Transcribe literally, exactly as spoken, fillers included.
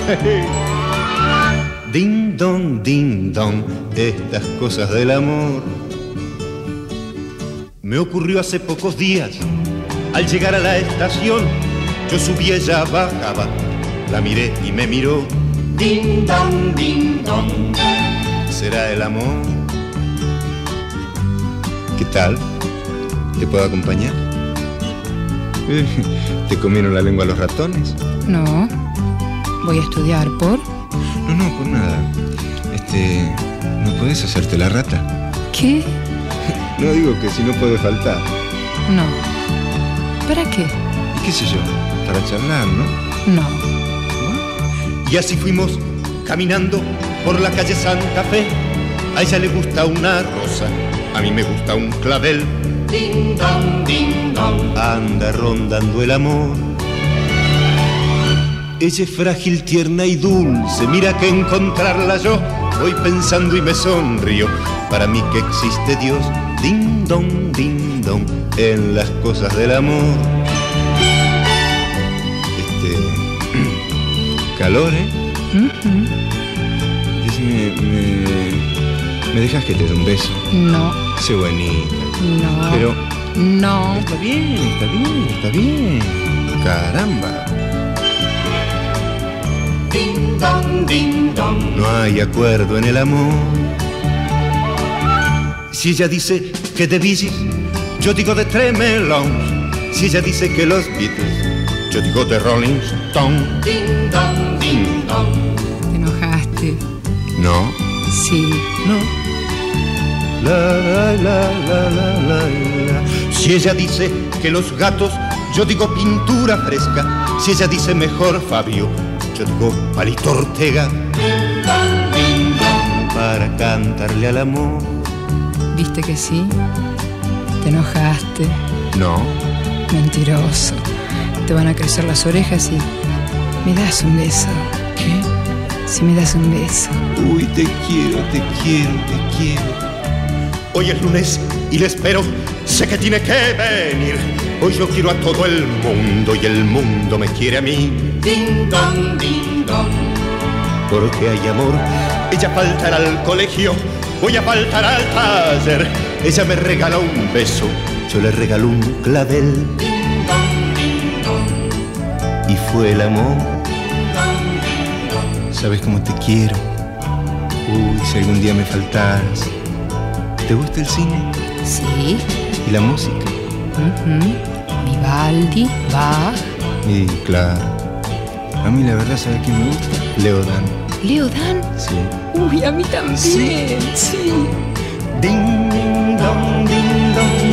Ding dong, ding dong, estas cosas del amor. Me ocurrió hace pocos días, al llegar a la estación, yo subí, ella bajaba, la miré y me miró. Ding dong, ding dong, ¿será el amor? ¿Qué tal? ¿Te puedo acompañar? ¿Te comieron la lengua los ratones? No, voy a estudiar, ¿por? No, no, por nada. Este, ¿no podés hacerte la rata? ¿Qué? No, digo que si no puede faltar. No. ¿Para qué? ¿Y qué sé yo? Para charlar, ¿no? No. ¿No? Y así fuimos caminando por la calle Santa Fe. A ella le gusta una rosa, a mí me gusta un clavel. Ding dong, ding dong, anda rondando el amor. Ella es frágil, tierna y dulce, mira que encontrarla yo voy pensando y me sonrío. Para mí que existe Dios, ding dong, ding dong, en las cosas del amor. Este... calor, ¿eh? Uh-huh. Decime, me... ¿me dejas que te dé un beso? No. Sé bonita. No. Pero... no. Está bien, está bien, está bien. Caramba. Ding dong, ding dong, no hay acuerdo en el amor. Si ella dice que de Bee Gees, yo digo de Tremelons. Si ella dice que los Beatles, yo digo de Rolling Stone. Ding dong, ding dong. ¿Te enojaste? No. Sí. No. La, la, la, la, la, la, la. Si ella dice que los gatos, yo digo pintura fresca. Si ella dice mejor Fabio, yo digo Palito Ortega. Para cantarle al amor. ¿Viste que sí? ¿Te enojaste? No. Mentiroso. Te van a crecer las orejas y... ¿me das un beso? ¿Qué? Si me das un beso. Uy, te quiero, te quiero, te quiero. Hoy es lunes y le espero, sé que tiene que venir. Hoy yo quiero a todo el mundo y el mundo me quiere a mí. Ding dong, ding dong. Porque hay amor. Ella faltará al colegio, voy a faltar al taller. Ella me regala un beso, yo le regalo un clavel. Ding dong, ding dong. Y fue el amor. ¿Sabes cómo te quiero? Uy, si algún día me faltaras. ¿Te gusta el cine? Sí. ¿Y la música? Uh-huh. Vivaldi, Bach. Y claro. A mí la verdad, ¿sabes quién me gusta? Leo Dan. ¿Leo Dan? Sí. Uy, a mí también. Sí. Sí. Ding dong, ding dong.